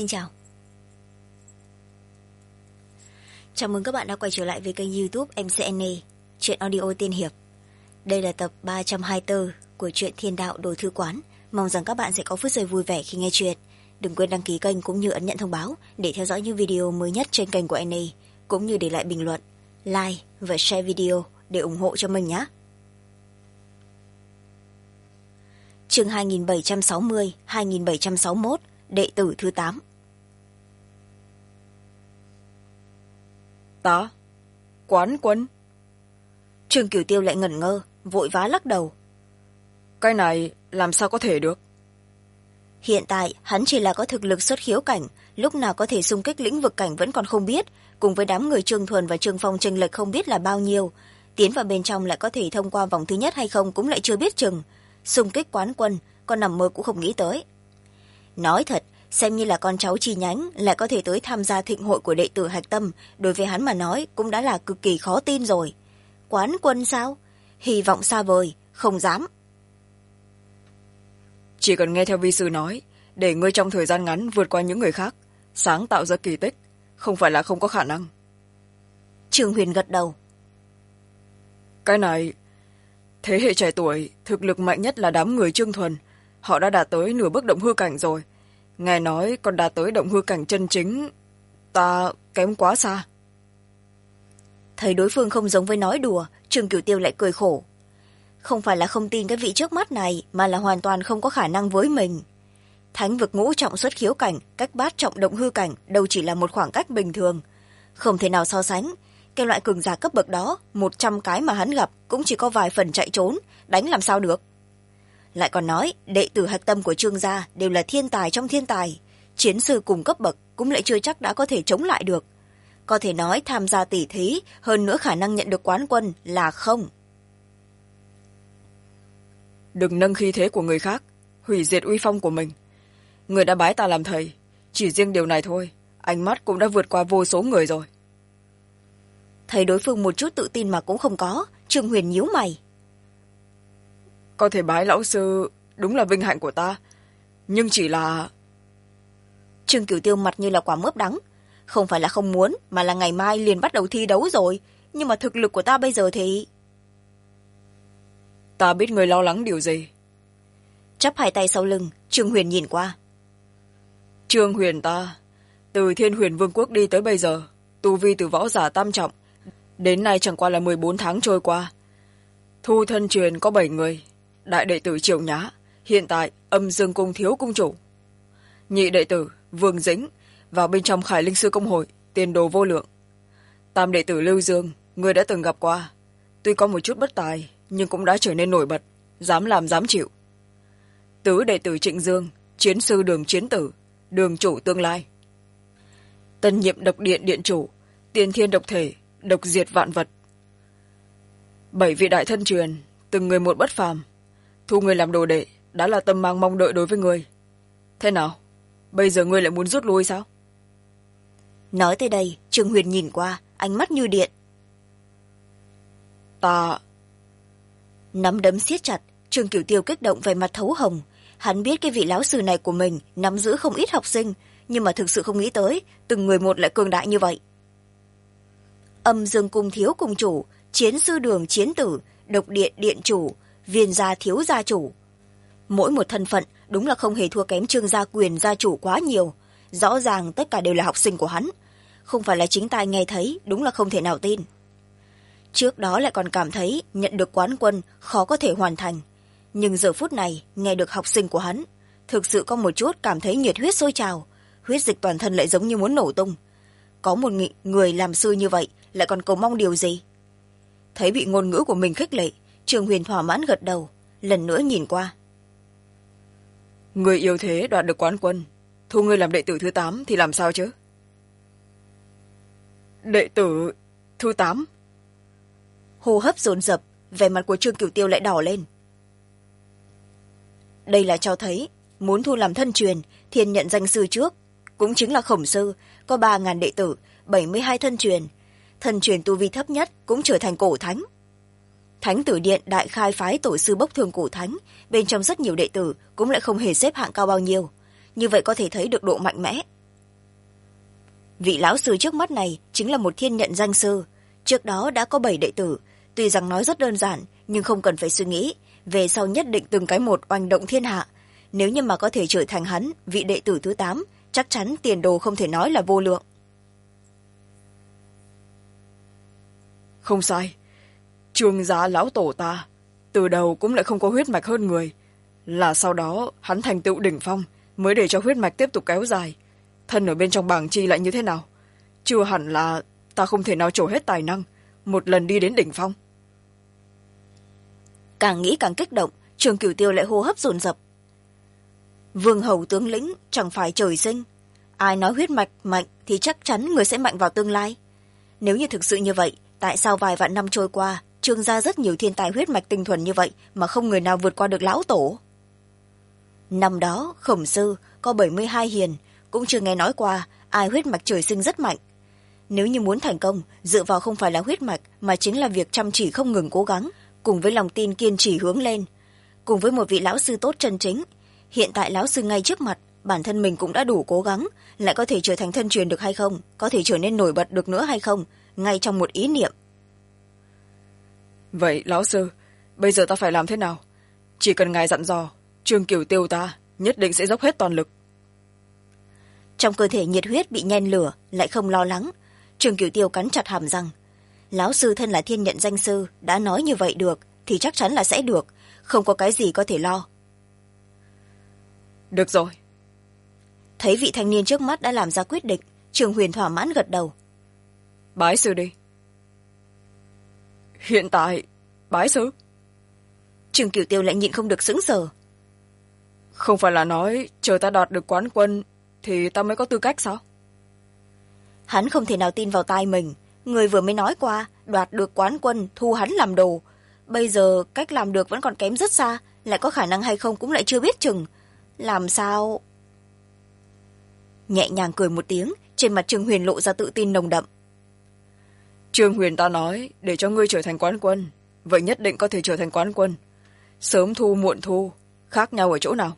Xin chào. Chào mừng các bạn đã quay trở lại với kênh YouTube MCNA, truyện audio tiên hiệp. Đây là tập 324 của truyện Thiên Đạo Đồ Thư Quán. Mong rằng các bạn sẽ có phút giây vui vẻ khi nghe truyện. Đừng quên đăng ký kênh cũng như ấn nhận thông báo để theo dõi những video mới nhất trên kênh của NA, cũng như để lại bình luận, like và share video để ủng hộ cho mình nhé. Chương 2760-2761, đệ tử thứ 8. Ta? Quán quân? Trương Cửu Tiêu lại ngẩn ngơ, vội vã lắc đầu. Cái này làm sao có thể được? Hiện tại hắn chỉ là có thực lực xuất khiếu cảnh, lúc nào có thể xung kích lĩnh vực cảnh vẫn còn không biết, cùng với đám người Trương Thuần và Trương Phong chênh lệch không biết là bao nhiêu, tiến vào bên trong lại có thể thông qua vòng thứ nhất hay không cũng lại chưa biết chừng. Xung kích quán quân con nằm mơ cũng không nghĩ tới. Nói thật, xem như là con cháu chi nhánh lại có thể tới tham gia thịnh hội của đệ tử hạch tâm, đối với hắn mà nói cũng đã là cực kỳ khó tin rồi. Quán quân sao? Hy vọng xa vời, không dám. Chỉ cần nghe theo vi sư nói, để ngươi trong thời gian ngắn vượt qua những người khác, sáng tạo ra kỳ tích, không phải là không có khả năng. Trương Huyền gật đầu. Cái này, thế hệ trẻ tuổi, thực lực mạnh nhất là đám người Trương Thuần, họ đã đạt tới nửa bước động hư cảnh rồi. Nghe nói còn đạt tới động hư cảnh chân chính, ta kém quá xa. Thấy đối phương không giống với nói đùa, Trương Cửu Tiêu lại cười khổ. Không phải là không tin cái vị trước mắt này, mà là hoàn toàn không có khả năng với mình. Thánh vực ngũ trọng xuất khiếu cảnh, cách bát trọng động hư cảnh đâu chỉ là một khoảng cách bình thường. Không thể nào so sánh. Cái loại cường giả cấp bậc đó, 100 cái mà hắn gặp cũng chỉ có vài phần chạy trốn, đánh làm sao được. Lại còn nói, đệ tử hạch tâm của Trương gia đều là thiên tài trong thiên tài. Chiến sư cùng cấp bậc cũng lại chưa chắc đã có thể chống lại được. Có thể nói tham gia tỷ thí, hơn nữa khả năng nhận được quán quân là không. Đừng nâng khí thế của người khác, hủy diệt uy phong của mình. Người đã bái ta làm thầy, chỉ riêng điều này thôi, ánh mắt cũng đã vượt qua vô số người rồi. Thấy đối phương một chút tự tin mà cũng không có, Trương Huyền nhíu mày. Có thể bái lão sư đúng là vinh hạnh của ta, nhưng chỉ là... Trương Cửu Tiêu mặt như là quả mướp đắng. Không phải là không muốn, mà là ngày mai liền bắt đầu thi đấu rồi. Nhưng mà thực lực của ta bây giờ thì... Ta biết người lo lắng điều gì. Chắp hai tay sau lưng, Trương Huyền nhìn qua. Trương Huyền ta, từ Thiên Huyền Vương quốc đi tới bây giờ, tu vi từ võ giả tam trọng, đến nay chẳng qua là 14 tháng trôi qua. Thu thân truyền có 7 người, đại đệ tử Triệu Nhã, hiện tại Âm Dương Cung thiếu cung chủ. Nhị đệ tử Vương Dĩnh, vào bên trong Khải Linh Sư Công hội, tiền đồ vô lượng. Tam đệ tử Lưu Dương, người đã từng gặp qua, tuy có một chút bất tài, nhưng cũng đã trở nên nổi bật, dám làm dám chịu. Tứ đệ tử Trịnh Dương, chiến sư Đường Chiến Tử, đường chủ tương lai. Tân nhiệm độc điện điện chủ, tiên thiên độc thể, độc diệt vạn vật. 7 vị đại thân truyền, từng người một bất phàm. Thu người làm đồ đệ đã là tâm mang mong đợi đối với người. Thế nào, bây giờ ngươi lại muốn rút lui sao? Nói tới đây, Trương Huyền nhìn qua, ánh mắt như điện. Ta... Nắm đấm siết chặt, Trương Cửu Tiêu kích động về mặt thấu hồng. Hắn biết cái vị lão sư này của mình nắm giữ không ít học sinh, nhưng mà thực sự không nghĩ tới từng người một lại cường đại như vậy. Âm Dương Cung thiếu cung chủ, chiến sư Đường Chiến Tử, độc điện điện chủ, viên gia thiếu gia chủ. Mỗi một thân phận đúng là không hề thua kém Trương gia Quyền gia chủ quá nhiều. Rõ ràng tất cả đều là học sinh của hắn. Không phải là chính tai nghe thấy, đúng là không thể nào tin. Trước đó lại còn cảm thấy nhận được quán quân khó có thể hoàn thành. Nhưng giờ phút này, nghe được học sinh của hắn, thực sự có một chút cảm thấy nhiệt huyết sôi trào, huyết dịch toàn thân lại giống như muốn nổ tung. Có một người làm sư như vậy, lại còn cầu mong điều gì? Thấy bị ngôn ngữ của mình khích lệ, Trương Huyền thỏa mãn gật đầu, lần nữa nhìn qua. Người yêu thế đoạt được quán quân, thu ngươi làm đệ tử thứ 8 thì làm sao chứ? Đệ tử thứ 8? Hô hấp dồn dập, vẻ mặt của Trương Cửu Tiêu lại đỏ lên. Đây là cho thấy, muốn thu làm thân truyền, thiên nhận danh sư trước, cũng chính là Khổng sư, có 3.000 đệ tử, 72 thân truyền. Thân truyền tu vi thấp nhất cũng trở thành cổ thánh. Thánh tử điện đại khai phái tổ sư bốc thường cổ thánh, bên trong rất nhiều đệ tử cũng lại không hề xếp hạng cao bao nhiêu. Như vậy có thể thấy được độ mạnh mẽ. vị lão sư trước mắt này chính là một thiên nhận danh sư. Trước đó đã có 7 đệ tử, tuy rằng nói rất đơn giản nhưng không cần phải suy nghĩ, về sau nhất định từng cái một oanh động thiên hạ. Nếu như mà có thể trở thành hắn vị đệ tử thứ 8, chắc chắn tiền đồ không thể nói là vô lượng. Không sai, Trương gia lão tổ ta từ đầu cũng lại không có huyết mạch hơn người, là sau đó hắn thành tựu đỉnh phong mới để cho huyết mạch tiếp tục kéo dài. Thân ở bên trong bảng chi lại như thế nào, chưa hẳn là ta không thể nào trổ hết tài năng một lần đi đến đỉnh phong. Càng nghĩ càng kích động, Trường Cửu Tiêu lại hô hấp dồn dập. Vương hầu tướng lĩnh chẳng phải trời sinh, ai nói huyết mạch mạnh thì chắc chắn người sẽ mạnh vào tương lai. Nếu như thực sự như vậy, tại sao vài vạn năm trôi qua Trương gia rất nhiều thiên tài huyết mạch tinh thuần như vậy mà không người nào vượt qua được lão tổ? Năm đó Khổng sư có 72 hiền, cũng chưa nghe nói qua ai huyết mạch trời sinh rất mạnh. Nếu như muốn thành công, dựa vào không phải là huyết mạch mà chính là việc chăm chỉ không ngừng cố gắng, cùng với lòng tin kiên trì hướng lên, cùng với một vị lão sư tốt chân chính. Hiện tại lão sư ngay trước mặt, bản thân mình cũng đã đủ cố gắng, lại có thể trở thành thân truyền được hay không, có thể trở nên nổi bật được nữa hay không, ngay trong một ý niệm. Vậy lão sư, bây giờ ta phải làm thế nào? Chỉ cần ngài dặn dò, Trương Cửu Tiêu ta nhất định sẽ dốc hết toàn lực. Trong cơ thể nhiệt huyết bị nhen lửa, lại không lo lắng. Trương Cửu Tiêu cắn chặt hàm răng. Lão sư thân là thiên nhận danh sư, đã nói như vậy được thì chắc chắn là sẽ được, không có cái gì có thể lo. Được rồi. Thấy vị thanh niên trước mắt đã làm ra quyết định, Trường Huyền thỏa mãn gật đầu. Bái sư đi. Hiện tại bái sư? Trương Cửu Tiêu lại nhịn không được sững sờ. Không phải là nói chờ ta đoạt được quán quân thì ta mới có tư cách sao? Hắn không thể nào tin vào tai mình. Người vừa mới nói qua đoạt được quán quân thu hắn làm đồ, bây giờ cách làm được vẫn còn kém rất xa, lại có khả năng hay không cũng lại chưa biết chừng. Làm sao? Nhẹ nhàng cười một tiếng, trên mặt Trương Huyền lộ ra tự tin nồng đậm. Trương Huyền ta nói để cho ngươi trở thành quán quân, vậy nhất định có thể trở thành quán quân. Sớm thu muộn thu khác nhau ở chỗ nào?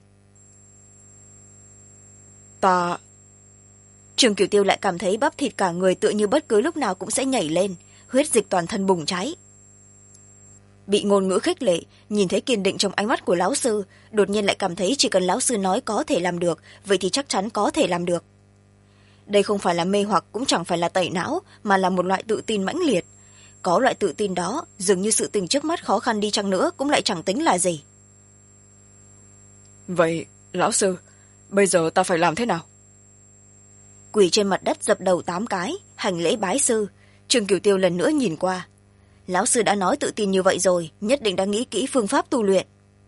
Ta... Trương Cửu Tiêu lại cảm thấy bắp thịt cả người tựa như bất cứ lúc nào cũng sẽ nhảy lên, huyết dịch toàn thân bùng cháy. Bị ngôn ngữ khích lệ, nhìn thấy kiên định trong ánh mắt của lão sư, đột nhiên lại cảm thấy chỉ cần lão sư nói có thể làm được, vậy thì chắc chắn có thể làm được. Đây không phải là mê hoặc, cũng chẳng phải là tẩy não, mà là một loại tự tin mãnh liệt. Có loại tự tin đó, dường như sự tình trước mắt khó khăn đi chăng nữa cũng lại chẳng tính là gì. Vậy, lão sư, bây giờ ta phải làm thế nào? Quỳ trên mặt đất dập đầu 8 cái, hành lễ bái sư. Trương Cửu Tiêu lần nữa nhìn qua. Lão sư đã nói tự tin như vậy rồi, nhất định đã nghĩ kỹ phương pháp tu luyện.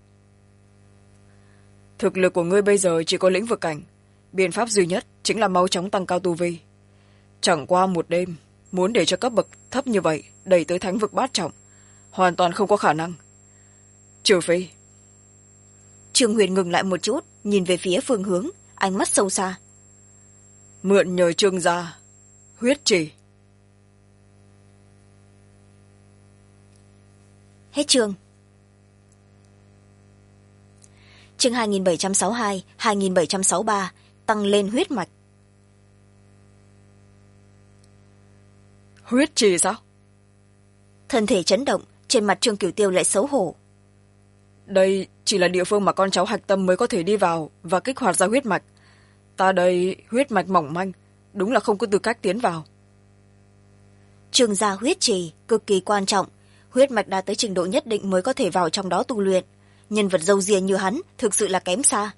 Thực lực của ngươi bây giờ chỉ có lĩnh vực cảnh, biện pháp duy nhất chính là mau chóng tăng cao tu vi. Chẳng qua một đêm, muốn để cho cấp bậc thấp như vậy đẩy tới thánh vực bát trọng, hoàn toàn không có khả năng. Trừ phi... Trương Huyền ngừng lại một chút, nhìn về phía phương hướng, ánh mắt sâu xa. Mượn nhờ Trương gia, huyết trì. Hết chương. Chương 2762, 2763, tăng lên huyết mạch. Huyết trì sao? Thân thể chấn động, trên mặt Trương Cửu Tiêu lại xấu hổ. Đây chỉ là địa phương mà con cháu hạch tâm mới có thể đi vào và kích hoạt ra huyết mạch. Ta đây huyết mạch mỏng manh, đúng là không có tư cách tiến vào. Trương gia huyết trì cực kỳ quan trọng, huyết mạch đạt tới trình độ nhất định mới có thể vào trong đó tu luyện. Nhân vật râu ria như hắn thực sự là kém xa.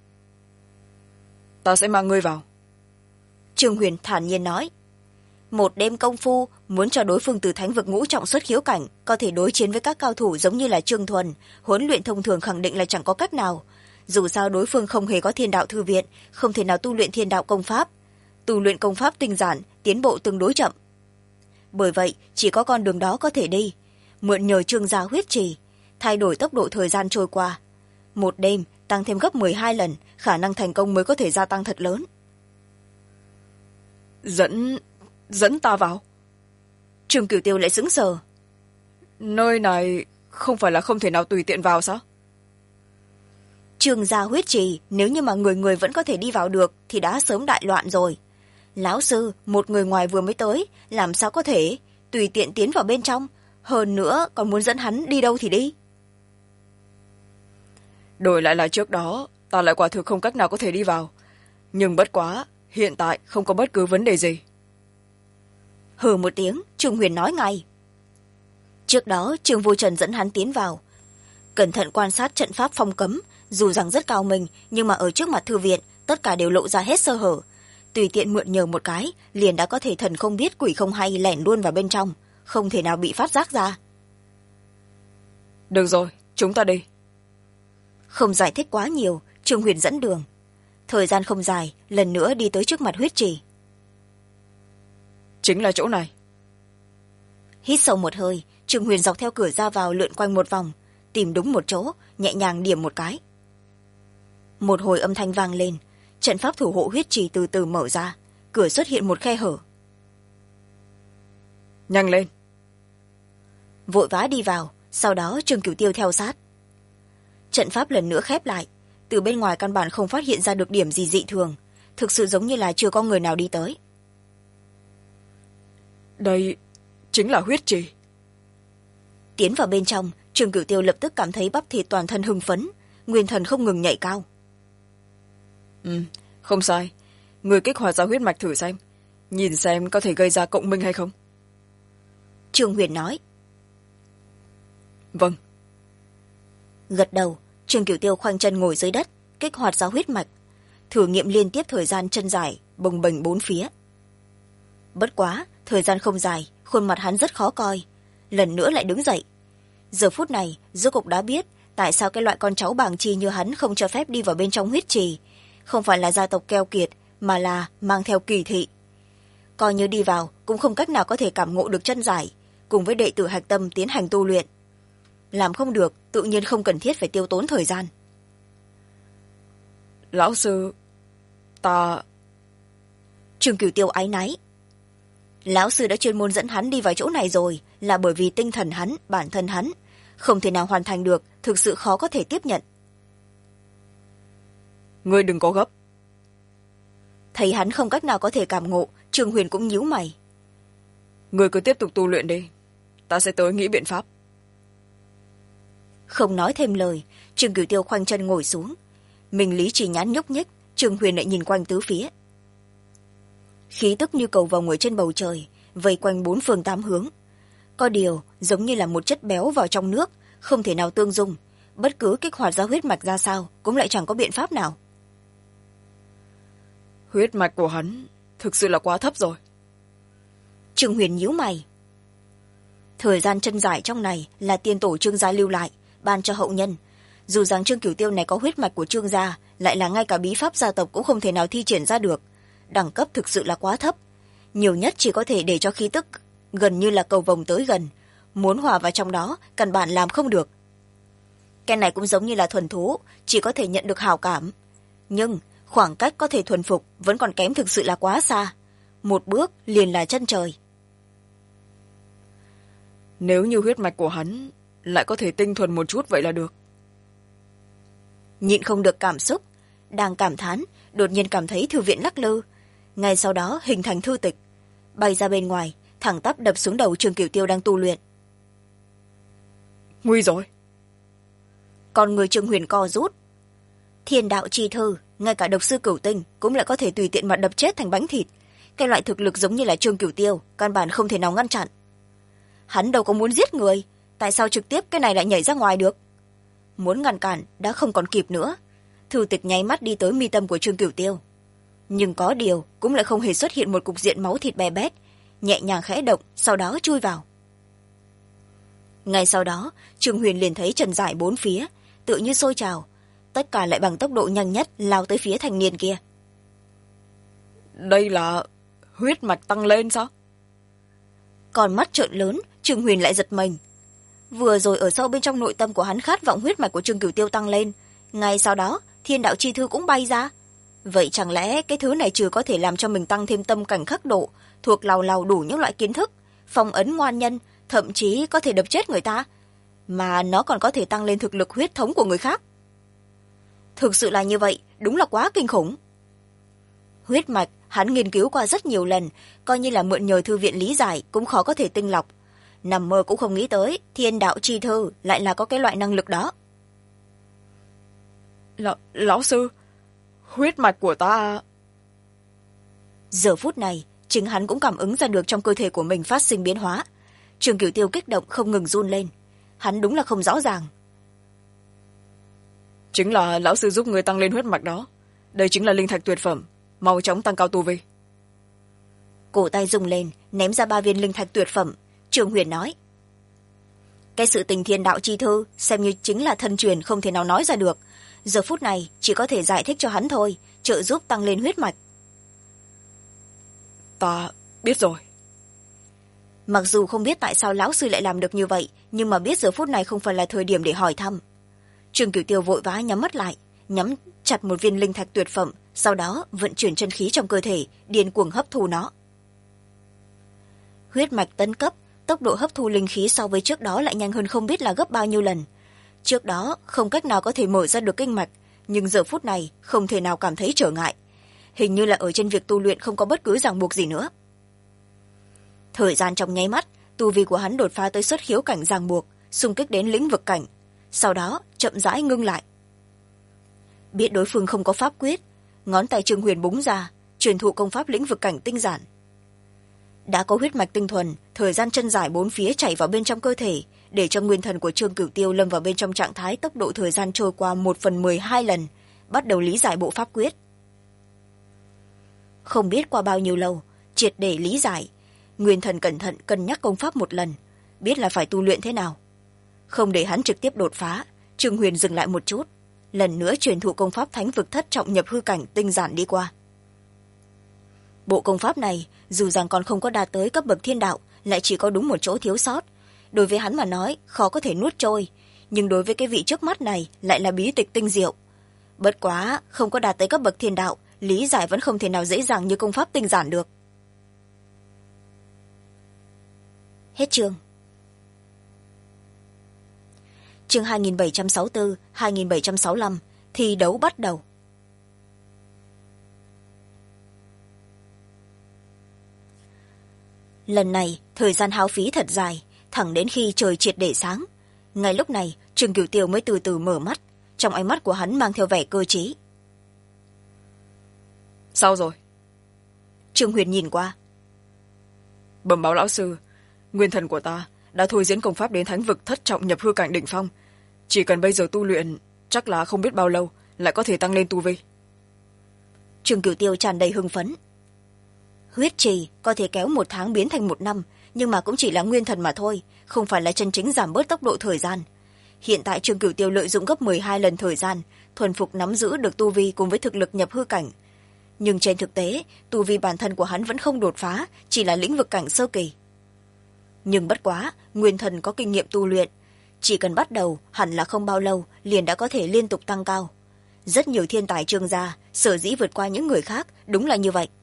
Ta sẽ mang ngươi vào. Trương Huyền thản nhiên nói. Một đêm công phu, muốn cho đối phương từ thánh vực ngũ trọng xuất khiếu cảnh, có thể đối chiến với các cao thủ giống như là Trương Thuần, huấn luyện thông thường khẳng định là chẳng có cách nào. Dù sao đối phương không hề có thiên đạo thư viện, không thể nào tu luyện thiên đạo công pháp. Tu luyện công pháp tinh giản, tiến bộ tương đối chậm. Bởi vậy, chỉ có con đường đó có thể đi. Mượn nhờ Trương gia huyết trì, thay đổi tốc độ thời gian trôi qua. Một đêm, tăng thêm gấp 12 lần, khả năng thành công mới có thể gia tăng thật lớn. Dẫn ta vào? Trương Cửu Tiêu lại sững sờ. Nơi này không phải là không thể nào tùy tiện vào sao? Trương gia huyết trì, nếu như mà người người vẫn có thể đi vào được thì đã sớm đại loạn rồi. lão sư, một người ngoài vừa mới tới, làm sao có thể tùy tiện tiến vào bên trong, hơn nữa còn muốn dẫn hắn đi đâu thì đi. Đổi lại là trước đó ta lại quả thực không cách nào có thể đi vào, nhưng bất quá hiện tại không có bất cứ vấn đề gì. Hừ một tiếng, Trương Huyền nói ngay. Trước đó Trương Vô Trần dẫn hắn tiến vào, cẩn thận quan sát trận pháp phong cấm, dù rằng rất cao minh, nhưng mà ở trước mặt thư viện tất cả đều lộ ra hết sơ hở. Tùy tiện mượn nhờ một cái liền đã có thể thần không biết quỷ không hay lẻn luôn vào bên trong, không thể nào bị phát giác ra. Được rồi, chúng ta đi. Không giải thích quá nhiều, Trương Huyền dẫn đường. Thời gian không dài, lần nữa đi tới trước mặt huyết trì. Chính là chỗ này. Hít sâu một hơi, Trương Huyền dọc theo cửa ra vào lượn quanh một vòng, tìm đúng một chỗ, nhẹ nhàng điểm một cái. Một hồi âm thanh vang lên, trận pháp thủ hộ huyết trì từ từ mở ra, cửa xuất hiện một khe hở. Nhanh lên. Vội vã đi vào, sau đó Trương Cửu Tiêu theo sát. Trận pháp lần nữa khép lại, từ bên ngoài căn bản không phát hiện ra được điểm gì dị thường, thực sự giống như là chưa có người nào đi tới. Đây chính là huyết trì. Tiến vào bên trong, Trương Cửu Tiêu lập tức cảm thấy bắp thịt toàn thân hưng phấn, nguyên thần không ngừng nhảy cao. Không sai, người kích hoạt ra huyết mạch thử xem, nhìn xem có thể gây ra cộng minh hay không. Trương Huyền nói. Vâng. Gật đầu, Trương Cửu Tiêu khoanh chân ngồi dưới đất, kích hoạt ra huyết mạch, thử nghiệm liên tiếp thời gian chân dài, bồng bềnh bốn phía. Bất quá, thời gian không dài, khuôn mặt hắn rất khó coi, lần nữa lại đứng dậy. Giờ phút này, rốt cục đã biết tại sao cái loại con cháu bàng chi như hắn không cho phép đi vào bên trong huyết trì, không phải là gia tộc keo kiệt, mà là mang theo kỳ thị. Coi như đi vào, cũng không cách nào có thể cảm ngộ được chân giải, cùng với đệ tử hạch tâm tiến hành tu luyện. Làm không được, tự nhiên không cần thiết phải tiêu tốn thời gian. Lão sư, ta... Trương Cửu Tiêu áy náy. Lão sư đã chuyên môn dẫn hắn đi vào chỗ này rồi, là bởi vì tinh thần hắn, bản thân hắn không thể nào hoàn thành được, thực sự khó có thể tiếp nhận. Ngươi đừng có gấp. Thấy hắn không cách nào có thể cảm ngộ, Trương Huyền cũng nhíu mày. Ngươi cứ tiếp tục tu luyện đi, ta sẽ tới nghĩ biện pháp. Không nói thêm lời, Trương Cửu Tiêu khoanh chân ngồi xuống. Mình lý chỉ nhãn nhúc nhích, Trương Huyền lại nhìn quanh tứ phía. Khí tức như cầu vồng ở trên bầu trời, vây quanh bốn phương tám hướng. Có điều, giống như là một chất béo vào trong nước, không thể nào tương dung. Bất cứ kích hoạt ra huyết mạch ra sao, cũng lại chẳng có biện pháp nào. Huyết mạch của hắn thực sự là quá thấp rồi. Trương Huyền nhíu mày. Thời gian chân giải trong này là tiên tổ Trương gia lưu lại, ban cho hậu nhân. Dù rằng Trương Cửu Tiêu này có huyết mạch của Trương gia, lại là ngay cả bí pháp gia tộc cũng không thể nào thi triển ra được. Đẳng cấp thực sự là quá thấp, nhiều nhất chỉ có thể để cho khí tức gần như là cầu vồng tới gần, muốn hòa vào trong đó căn bản làm không được. Cái này cũng giống như là thuần thú, chỉ có thể nhận được hào cảm, nhưng khoảng cách có thể thuần phục vẫn còn kém, thực sự là quá xa, một bước liền là chân trời. Nếu như huyết mạch của hắn lại có thể tinh thuần một chút vậy là được. Nhịn không được cảm xúc, đang cảm thán, đột nhiên cảm thấy thư viện lắc lư, ngay sau đó hình thành thư tịch, bay ra bên ngoài, thẳng tắp đập xuống đầu Trương Cửu Tiêu đang tu luyện. Nguy rồi. Con người Trương Huyền co rút. Thiên đạo chi thư, ngay cả độc sư Cửu Tinh cũng lại có thể tùy tiện mà đập chết thành bánh thịt. Cái loại thực lực giống như là Trương Cửu Tiêu, căn bản không thể nào ngăn chặn. Hắn đâu có muốn giết người, tại sao trực tiếp cái này lại nhảy ra ngoài được? Muốn ngăn cản đã không còn kịp nữa. Thư tịch nháy mắt đi tới mi tâm của Trương Cửu Tiêu. Nhưng có điều cũng lại không hề xuất hiện một cục diện máu thịt bè bét, nhẹ nhàng khẽ động, sau đó chui vào. Ngay sau đó, Trương Huyền liền thấy trần giải bốn phía, tự như sôi trào, tất cả lại bằng tốc độ nhanh nhất lao tới phía thanh niên kia. Đây là huyết mạch tăng lên sao? Còn mắt trợn lớn, Trương Huyền lại giật mình. Vừa rồi ở sâu bên trong nội tâm của hắn khát vọng huyết mạch của Trương Cửu Tiêu tăng lên, ngay sau đó thiên đạo chi thư cũng bay ra. Vậy chẳng lẽ cái thứ này trừ có thể làm cho mình tăng thêm tâm cảnh khắc độ, thuộc lào lào đủ những loại kiến thức, phong ấn ngoan nhân, thậm chí có thể đập chết người ta, mà nó còn có thể tăng lên thực lực huyết thống của người khác? Thực sự là như vậy, đúng là quá kinh khủng. Huyết mạch hắn nghiên cứu qua rất nhiều lần, coi như là mượn nhờ thư viện lý giải cũng khó có thể tinh lọc. Nằm mơ cũng không nghĩ tới thiên đạo chi thư lại là có cái loại năng lực đó. Lão sư, huyết mạch của ta... Giờ phút này chính hắn cũng cảm ứng ra được trong cơ thể của mình phát sinh biến hóa. Trường Cửu Tiêu kích động không ngừng run lên. Hắn đúng là không rõ ràng. Chính là lão sư giúp người tăng lên huyết mạch đó. Đây chính là linh thạch tuyệt phẩm, mau chóng tăng cao tu vi. Cổ tay rung lên, ném ra 3 viên linh thạch tuyệt phẩm. Trường Huyền nói, cái sự tình thiên đạo chi thư xem như chính là thân truyền không thể nào nói ra được. Giờ phút này chỉ có thể giải thích cho hắn thôi, trợ giúp tăng lên huyết mạch. Ta biết rồi. Mặc dù không biết tại sao lão sư lại làm được như vậy, nhưng mà biết giờ phút này không phải là thời điểm để hỏi thăm. Trường Cửu Tiêu vội vã nhắm mắt lại, nhắm chặt một viên linh thạch tuyệt phẩm, sau đó vận chuyển chân khí trong cơ thể, điên cuồng hấp thu nó. Huyết mạch tấn cấp, tốc độ hấp thu linh khí so với trước đó lại nhanh hơn không biết là gấp bao nhiêu lần. Trước đó không cách nào có thể mở ra được kinh mạch, nhưng giờ phút này không thể nào cảm thấy trở ngại. Hình như là ở trên việc tu luyện không có bất cứ ràng buộc gì nữa. Thời gian trong nháy mắt, tu vi của hắn đột phá tới xuất khiếu cảnh ràng buộc, xung kích đến lĩnh vực cảnh, sau đó chậm rãi ngưng lại. Biết đối phương không có pháp quyết, ngón tay Trương Huyền búng ra, truyền thụ công pháp lĩnh vực cảnh tinh giản. Đã có huyết mạch tinh thuần, thời gian chân giải bốn phía chảy vào bên trong cơ thể, để cho nguyên thần của Trương Cửu Tiêu lâm vào bên trong trạng thái tốc độ thời gian trôi qua 1/12 lần, bắt đầu lý giải bộ pháp quyết. Không biết qua bao nhiêu lâu, triệt để lý giải, nguyên thần cẩn thận cân nhắc công pháp một lần, biết là phải tu luyện thế nào. Không để hắn trực tiếp đột phá, Trương Huyền dừng lại một chút, lần nữa truyền thụ công pháp thánh vực thất trọng nhập hư cảnh tinh giản đi qua. Bộ công pháp này dù rằng còn không có đạt tới cấp bậc thiên đạo, lại chỉ có đúng một chỗ thiếu sót. Đối với hắn mà nói khó có thể nuốt trôi, nhưng đối với cái vị trước mắt này lại là bí tịch tinh diệu. Bất quá không có đạt tới cấp bậc thiên đạo, lý giải vẫn không thể nào dễ dàng như công pháp tinh giản được. Hết chương. Chương 2764, 2765, thi đấu bắt đầu. Lần này thời gian hao phí thật dài, thẳng đến khi trời triệt để sáng. Ngay lúc này Trương Cửu Tiêu mới từ từ mở mắt, trong ánh mắt của hắn mang theo vẻ cơ trí. Sao rồi? Trương Huyền nhìn qua. Bẩm báo lão sư, nguyên thần của ta đã thôi diễn công pháp đến thánh vực thất trọng nhập hư cảnh đỉnh phong. Chỉ cần bây giờ tu luyện, chắc là không biết bao lâu lại có thể tăng lên tu vi. Trương Cửu Tiêu tràn đầy hưng phấn. Huyết trì có thể kéo 1 tháng biến thành 1 năm, nhưng mà cũng chỉ là nguyên thần mà thôi, không phải là chân chính giảm bớt tốc độ thời gian. Hiện tại Trương Cửu Tiêu lợi dụng gấp 12 lần thời gian, thuần phục nắm giữ được tu vi cùng với thực lực nhập hư cảnh. Nhưng trên thực tế, tu vi bản thân của hắn vẫn không đột phá, chỉ là lĩnh vực cảnh sơ kỳ. Nhưng bất quá, nguyên thần có kinh nghiệm tu luyện. Chỉ cần bắt đầu, hẳn là không bao lâu, liền đã có thể liên tục tăng cao. Rất nhiều thiên tài Trương gia, sở dĩ vượt qua những người khác, đúng là như vậy.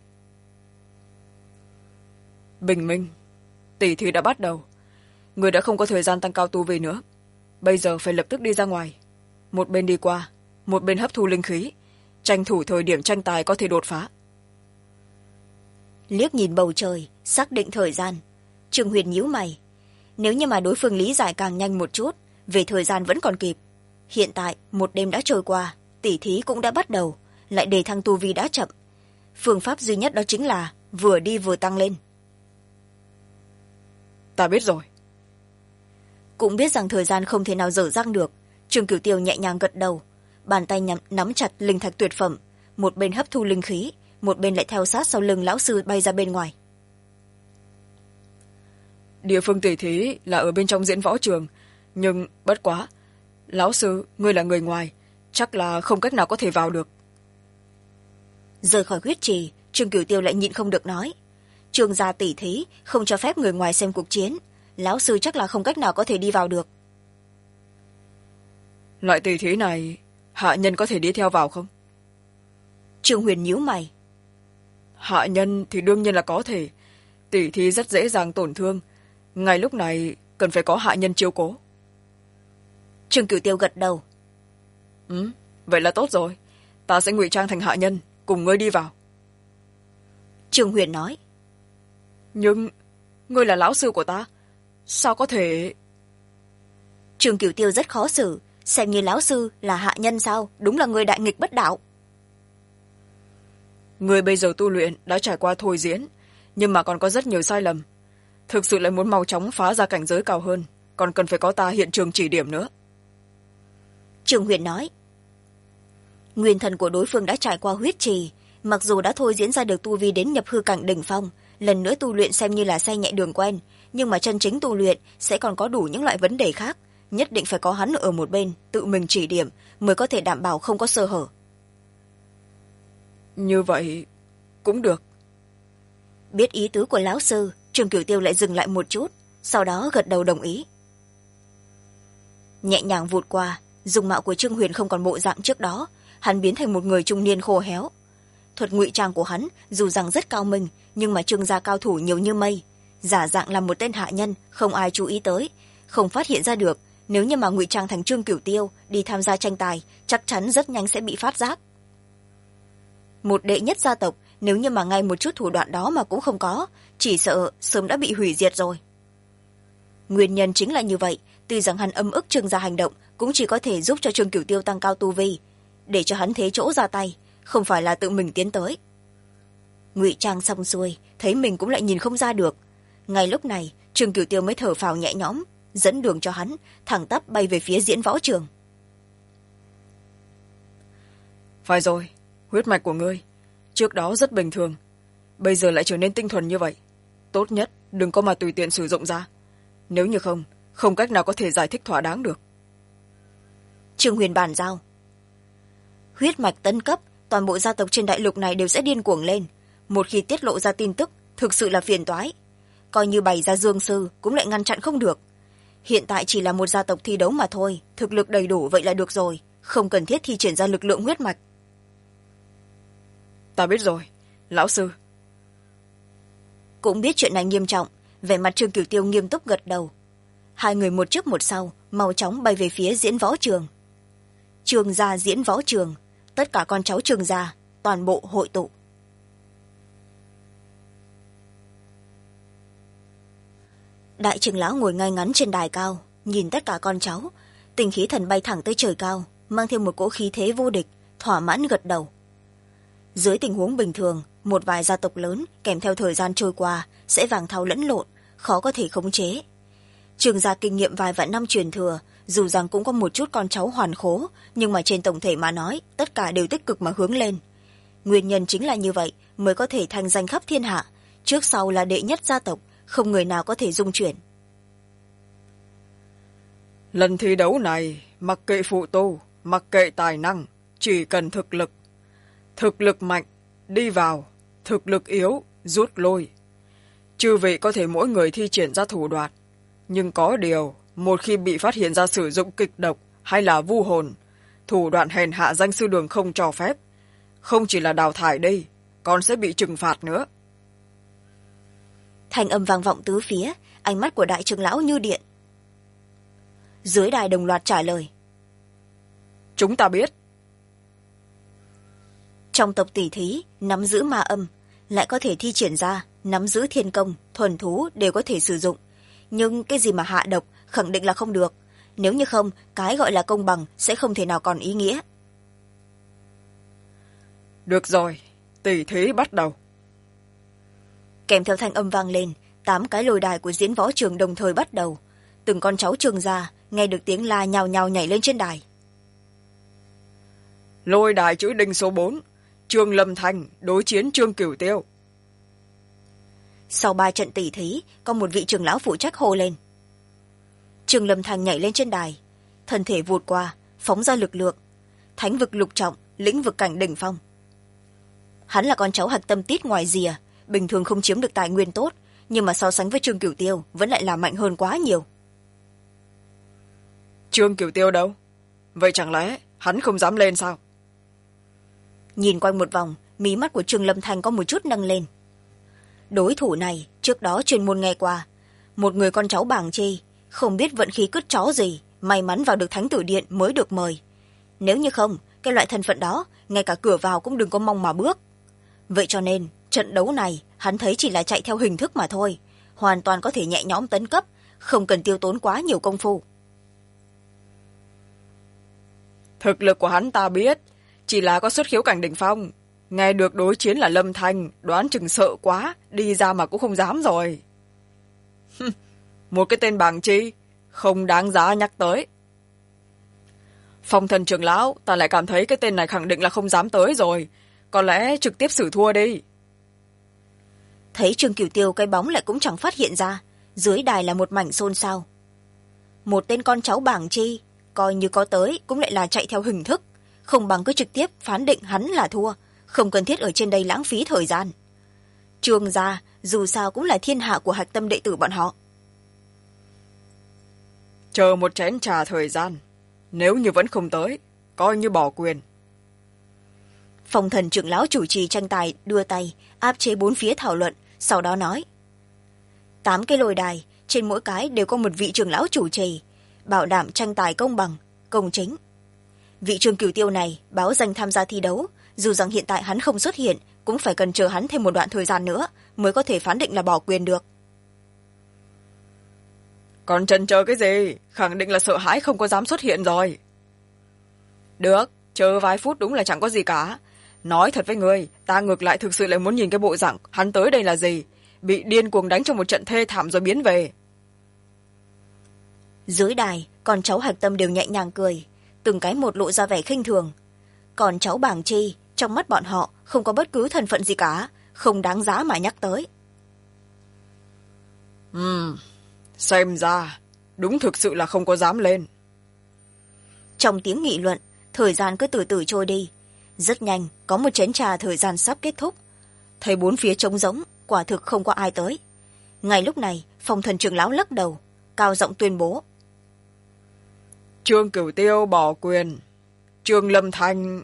Bình minh, tỷ thí đã bắt đầu. Người đã không có thời gian tăng cao tu vi nữa. Bây giờ phải lập tức đi ra ngoài. Một bên đi qua, một bên hấp thu linh khí, tranh thủ thời điểm tranh tài có thể đột phá. Liếc nhìn bầu trời, xác định thời gian. Trương Huyền nhíu mày. Nếu như mà đối phương lý giải càng nhanh một chút, về thời gian vẫn còn kịp. Hiện tại, một đêm đã trôi qua, tỷ thí cũng đã bắt đầu, lại đề thăng tu vi đã chậm. Phương pháp duy nhất đó chính là vừa đi vừa tăng lên. Ta biết rồi. Cũng biết rằng thời gian không thể nào dở dang được, Trương Cửu Tiêu nhẹ nhàng gật đầu, bàn tay nắm chặt linh thạch tuyệt phẩm, một bên hấp thu linh khí, một bên lại theo sát sau lưng lão sư bay ra bên ngoài. Địa phương tỷ thí là ở bên trong diễn võ trường, nhưng bất quá, lão sư, ngươi là người ngoài, chắc là không cách nào có thể vào được. Rời khỏi huyết trì, Trương Cửu Tiêu lại nhịn không được nói. Trương gia tỷ thí không cho phép người ngoài xem cuộc chiến, lão sư chắc là không cách nào có thể đi vào được. Loại tỷ thí này, hạ nhân có thể đi theo vào không? Trương Huyền nhíu mày. Hạ nhân thì đương nhiên là có thể. Tỷ thí rất dễ dàng tổn thương. Ngay lúc này cần phải có hạ nhân chiếu cố. Trương Cửu Tiêu gật đầu. Vậy là tốt rồi. Ta sẽ ngụy trang thành hạ nhân, cùng ngươi đi vào. Trương Huyền nói. Nhưng ngươi là lão sư của ta, sao có thể... Trương Cửu Tiêu rất khó xử, xem như lão sư là hạ nhân sao, đúng là người đại nghịch bất đạo. Ngươi bây giờ tu luyện đã trải qua thôi diễn, nhưng mà còn có rất nhiều sai lầm. Thực sự lại muốn mau chóng phá ra cảnh giới cao hơn, còn cần phải có ta hiện trường chỉ điểm nữa. Trương Huyền nói. Nguyên thần của đối phương đã trải qua huyết trì, mặc dù đã thôi diễn ra được tu vi đến nhập hư cảnh đỉnh phong, lần nữa tu luyện xem như là xe nhẹ đường quen, nhưng mà chân chính tu luyện sẽ còn có đủ những loại vấn đề khác, nhất định phải có hắn ở một bên tự mình chỉ điểm mới có thể đảm bảo không có sơ hở. Như vậy cũng được. Biết ý tứ của lão sư, Trương Cửu Tiêu lại dừng lại một chút, sau đó gật đầu đồng ý. Nhẹ nhàng vụt qua, dung mạo của Trương Huyền không còn bộ dạng trước đó, hắn biến thành một người trung niên khô héo. Thuật ngụy trang của hắn dù rằng rất cao minh, nhưng mà Trương gia cao thủ nhiều như mây, giả dạng là một tên hạ nhân không ai chú ý tới, không phát hiện ra được. Nếu như mà ngụy trang thành Trương Cửu Tiêu đi tham gia tranh tài, chắc chắn rất nhanh sẽ bị phát giác. Một đệ nhất gia tộc, nếu như mà ngay một chút thủ đoạn đó mà cũng không có, chỉ sợ sớm đã bị hủy diệt rồi. Nguyên nhân chính là như vậy, tuy rằng hắn âm ức Trương gia hành động cũng chỉ có thể giúp cho Trương Cửu Tiêu tăng cao tu vi, để cho hắn thế chỗ ra tay, không phải là tự mình tiến tới. Ngụy trang xong xuôi, thấy mình cũng lại nhìn không ra được. Ngay lúc này, Trương Cửu Tiêu mới thở phào nhẹ nhõm, dẫn đường cho hắn, thẳng tắp bay về phía diễn võ trường. Phải rồi, huyết mạch của ngươi trước đó rất bình thường, bây giờ lại trở nên tinh thuần như vậy. Tốt nhất đừng có mà tùy tiện sử dụng ra, nếu như không cách nào có thể giải thích thỏa đáng được. Trương Huyền bàn giao. Huyết mạch tấn cấp, toàn bộ gia tộc trên đại lục này đều sẽ điên cuồng lên. Một khi tiết lộ ra tin tức, thực sự là phiền toái. Coi như bày ra dương sư cũng lại ngăn chặn không được. Hiện tại chỉ là một gia tộc thi đấu mà thôi, thực lực đầy đủ vậy là được rồi, không cần thiết thi triển ra lực lượng huyết mạch. Ta biết rồi, lão sư. Cũng biết chuyện này nghiêm trọng, vẻ mặt Trương Cửu Tiêu nghiêm túc gật đầu. Hai người một trước một sau, mau chóng bay về phía diễn võ trường. Trương gia diễn võ trường, tất cả con cháu Trương gia, toàn bộ hội tụ. Đại trưởng lão ngồi ngay ngắn trên đài cao, nhìn tất cả con cháu, tinh khí thần bay thẳng tới trời cao, mang thêm một cỗ khí thế vô địch, thỏa mãn gật đầu. Dưới tình huống bình thường, một vài gia tộc lớn kèm theo thời gian trôi qua sẽ vàng thau lẫn lộn, khó có thể khống chế. Trương gia kinh nghiệm vài vạn năm truyền thừa, dù rằng cũng có một chút con cháu hoàn khố, nhưng mà trên tổng thể mà nói, tất cả đều tích cực mà hướng lên. Nguyên nhân chính là như vậy mới có thể thành danh khắp thiên hạ, trước sau là đệ nhất gia tộc, không người nào có thể dung chuyển. Lần thi đấu này, mặc kệ phụ tu, mặc kệ tài năng, chỉ cần thực lực. Thực lực mạnh, đi vào, thực lực yếu, rút lui. Chư vị có thể mỗi người thi triển ra thủ đoạn, nhưng có điều, một khi bị phát hiện ra sử dụng kịch độc hay là vu hồn, thủ đoạn hèn hạ danh sư đường không cho phép, không chỉ là đào thải đi, còn sẽ bị trừng phạt nữa. Thanh âm vang vọng tứ phía, ánh mắt của đại trưởng lão như điện. Dưới đài đồng loạt trả lời. Chúng ta biết. Trong tộc tỷ thí, nắm giữ ma âm, lại có thể thi triển ra, nắm giữ thiên công, thuần thú đều có thể sử dụng. Nhưng cái gì mà hạ độc, khẳng định là không được. Nếu như không, cái gọi là công bằng sẽ không thể nào còn ý nghĩa. Được rồi, tỷ thí bắt đầu. Kèm theo thanh âm vang lên, 8 cái lôi đài của diễn võ trường đồng thời bắt đầu. Từng con cháu Trương gia nghe được tiếng la nhào nhào nhảy lên trên đài. Lôi đài chữ đinh số 4, Trương Lâm Thành đối chiến Trương Cửu Tiêu. Sau 3 trận tỷ thí, có một vị trưởng lão phụ trách hô lên. Trương Lâm Thành nhảy lên trên đài, thân thể vụt qua, phóng ra lực lượng, thánh vực lục trọng, lĩnh vực cảnh đỉnh phong. Hắn là con cháu hạch tâm tít ngoài rìa, bình thường không chiếm được tài nguyên tốt, nhưng mà so sánh với Trương Cửu Tiêu vẫn lại là mạnh hơn quá nhiều. Trương Cửu Tiêu đâu? Vậy chẳng lẽ hắn không dám lên sao? Nhìn quanh một vòng, mí mắt của Trương Lâm Thành có một chút nâng lên. Đối thủ này trước đó chuyên môn nghe qua, một người con cháu bảng chi, không biết vận khí cứt chó gì, may mắn vào được thánh tử điện mới được mời. Nếu như không, cái loại thân phận đó ngay cả cửa vào cũng đừng có mong mà bước. Vậy cho nên trận đấu này hắn thấy chỉ là chạy theo hình thức mà thôi, hoàn toàn có thể nhẹ nhõm tấn cấp, không cần tiêu tốn quá nhiều công phu. Thực lực của hắn ta biết, chỉ là có xuất khiếu cảnh đỉnh phong, nghe được đối chiến là Lâm Thanh, đoán chừng sợ quá, đi ra mà cũng không dám rồi. Một cái tên bảng chi, không đáng giá nhắc tới. Phong Thần trưởng lão, ta lại cảm thấy cái tên này khẳng định là không dám tới rồi, có lẽ trực tiếp xử thua đi. Thấy Trương Cửu Tiêu cái bóng lại cũng chẳng phát hiện ra, dưới đài là một mảnh xôn xao. Một tên con cháu bảng chi, coi như có tới cũng lại là chạy theo hình thức, không bằng cứ trực tiếp phán định hắn là thua, không cần thiết ở trên đây lãng phí thời gian. Trương gia dù sao cũng là thiên hạ của hạch tâm đệ tử bọn họ. Chờ một chén trà thời gian, nếu như vẫn không tới, coi như bỏ quyền. Phong Thần trưởng lão chủ trì tranh tài đưa tay áp chế bốn phía thảo luận, sau đó nói: 8 cái lôi đài, trên mỗi cái đều có một vị trưởng lão chủ trì, bảo đảm tranh tài công bằng, công chính. Vị Trương Cửu Tiêu này báo danh tham gia thi đấu, dù rằng hiện tại hắn không xuất hiện, cũng phải cần chờ hắn thêm một đoạn thời gian nữa mới có thể phán định là bỏ quyền được. Còn chần chờ cái gì, khẳng định là sợ hãi không có dám xuất hiện rồi. Được, chờ vài phút đúng là chẳng có gì cả. Nói thật với người, ta ngược lại thực sự lại muốn nhìn cái bộ dạng hắn tới đây là gì, bị điên cuồng đánh trong một trận thê thảm rồi biến về. Dưới đài, con cháu hạch tâm đều nhẹ nhàng cười, từng cái một lộ ra vẻ khinh thường. Còn cháu bảng chi, trong mắt bọn họ không có bất cứ thân phận gì cả, không đáng giá mà nhắc tới. Xem ra đúng thực sự là không có dám lên. Trong tiếng nghị luận, thời gian cứ từ từ trôi đi. Rất nhanh, có một chén trà thời gian sắp kết thúc. Thấy bốn phía trống rỗng, quả thực không có ai tới. Ngay lúc này, Phong Thần trưởng lão lắc đầu, cao giọng tuyên bố: Trương Cửu Tiêu bỏ quyền, Trương Lâm Thanh...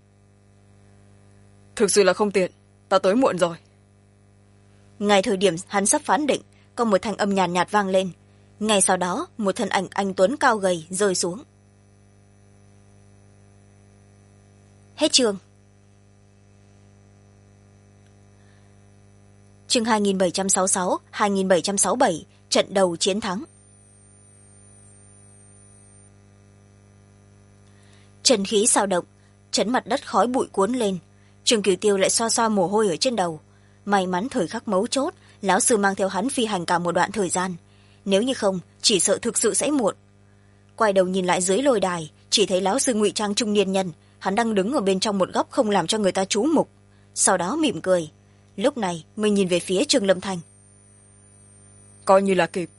Thực sự là không tiện, ta tới muộn rồi. Ngay thời điểm hắn sắp phán định, có một thanh âm nhàn nhạt vang lên. Ngay sau đó, một thân ảnh anh tuấn cao gầy rơi xuống. Hết chương. Chương 2766, 2767, trận đầu chiến thắng. Trần khí xào động, chấn mặt đất khói bụi cuốn lên. Trương Cửu Tiêu lại xoa xoa mồ hôi ở trên đầu. May mắn thời khắc mấu chốt, lão sư mang theo hắn phi hành cả một đoạn thời gian. Nếu như không, chỉ sợ thực sự sẽ muộn. Quay đầu nhìn lại dưới lôi đài, chỉ thấy lão sư ngụy trang trung niên nhân, hắn đang đứng ở bên trong một góc không làm cho người ta chú mục. Sau đó mỉm cười. Lúc này mình nhìn về phía Trương Lâm Thanh. Coi như là kịp.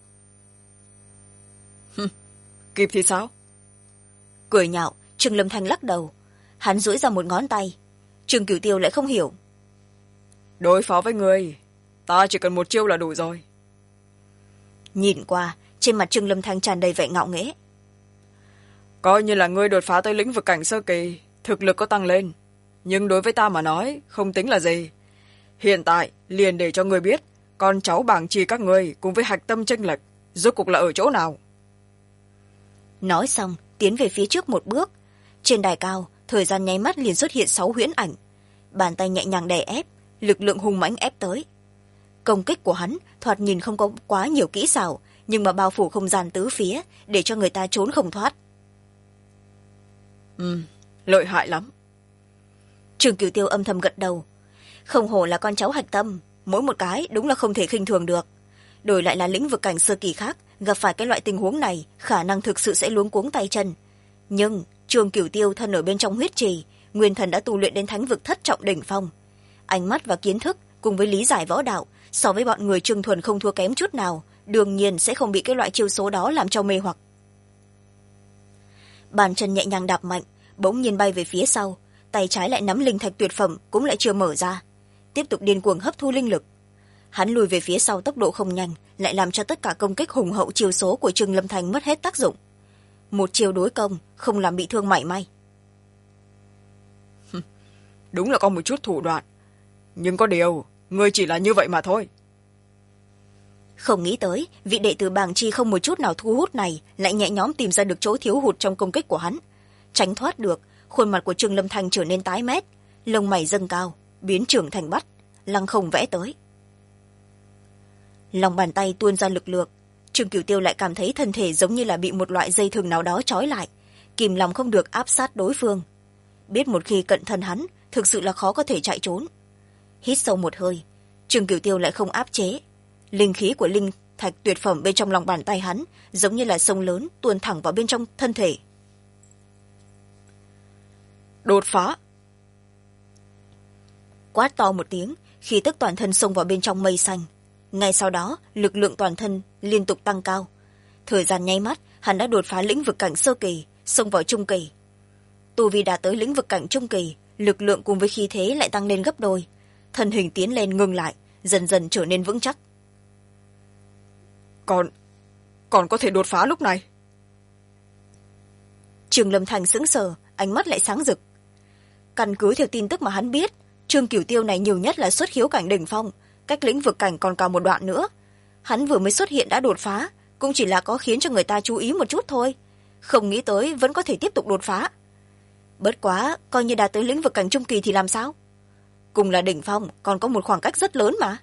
Kịp thì sao? Cười nhạo, Trương Lâm Thanh lắc đầu. Hắn duỗi ra một ngón tay. Trương Cửu Tiêu lại không hiểu. Đối phó với người, ta chỉ cần một chiêu là đủ rồi. Nhìn qua, trên mặt Trương Lâm Thanh tràn đầy vẻ ngạo nghễ. Coi như là ngươi đột phá tới lĩnh vực cảnh sơ kỳ, thực lực có tăng lên. Nhưng đối với ta mà nói, không tính là gì. Hiện tại, liền để cho ngươi biết, con cháu bảng trì các ngươi cùng với hạch tâm chênh lệch, rốt cuộc là ở chỗ nào. Nói xong, tiến về phía trước một bước. Trên đài cao, thời gian nháy mắt liền xuất hiện 6 huyễn ảnh. Bàn tay nhẹ nhàng đè ép, lực lượng hung mãnh ép tới. Công kích của hắn thoạt nhìn không có quá nhiều kỹ xảo, nhưng mà bao phủ không gian tứ phía, để cho người ta trốn không thoát. Lợi hại lắm. Trương Cửu Tiêu âm thầm gật đầu. Không hổ là con cháu hạch tâm, mỗi một cái đúng là không thể khinh thường được. Đổi lại là lĩnh vực cảnh sơ kỳ khác, gặp phải cái loại tình huống này, khả năng thực sự sẽ luống cuống tay chân. Nhưng Trương Cửu Tiêu thân ở bên trong huyết trì, nguyên thần đã tu luyện đến thánh vực thất trọng đỉnh phong. Ánh mắt và kiến thức cùng với lý giải võ đạo, so với bọn người Trương Thuần không thua kém chút nào, đương nhiên sẽ không bị cái loại chiêu số đó làm cho mê hoặc. Bàn chân nhẹ nhàng đạp mạnh, bỗng nhiên bay về phía sau, tay trái lại nắm linh thạch tuyệt phẩm cũng lại chưa mở ra, tiếp tục điên cuồng hấp thu linh lực. Hắn lùi về phía sau tốc độ không nhanh, lại làm cho tất cả công kích hùng hậu chiêu số của Trương Lâm Thanh mất hết tác dụng. Một chiêu đối công, không làm bị thương mảy may. Đúng là có một chút thủ đoạn, nhưng có điều, ngươi chỉ là như vậy mà thôi. Không nghĩ tới, vị đệ tử bảng chi không một chút nào thu hút này lại nhẹ nhõm tìm ra được chỗ thiếu hụt trong công kích của hắn. Tránh thoát được, khuôn mặt của Trương Lâm Thanh trở nên tái mét, lông mày dâng cao, biến trưởng thành bắt, lăng không vẽ tới. Lòng bàn tay tuôn ra lực lượng, Trương Cửu Tiêu lại cảm thấy thân thể giống như là bị một loại dây thừng nào đó trói lại, kìm lòng không được áp sát đối phương. Biết một khi cận thân hắn thực sự là khó có thể chạy trốn. Hít sâu một hơi, Trương Cửu Tiêu lại không áp chế. Linh khí của linh thạch tuyệt phẩm bên trong lòng bàn tay hắn giống như là sông lớn tuôn thẳng vào bên trong thân thể. Đột phá! Quát to một tiếng, khí tức toàn thân xông vào bên trong mây xanh. Ngay sau đó, lực lượng toàn thân liên tục tăng cao. Thời gian nháy mắt, hắn đã đột phá lĩnh vực cảnh sơ kỳ, xông vào trung kỳ. Tu vi đã tới lĩnh vực cảnh trung kỳ, lực lượng cùng với khí thế lại tăng lên gấp đôi. Thân hình tiến lên ngừng lại, dần dần trở nên vững chắc. Còn có thể đột phá lúc này? Trương Lâm Thành sững sờ, ánh mắt lại sáng rực. Căn cứ theo tin tức mà hắn biết, Trương Cửu Tiêu này nhiều nhất là xuất khiếu cảnh đỉnh phong, cách lĩnh vực cảnh còn cao một đoạn nữa. Hắn vừa mới xuất hiện đã đột phá, cũng chỉ là có khiến cho người ta chú ý một chút thôi. Không nghĩ tới vẫn có thể tiếp tục đột phá. Bất quá, coi như đạt tới lĩnh vực cảnh trung kỳ thì làm sao? Cùng là đỉnh phong, còn có một khoảng cách rất lớn mà.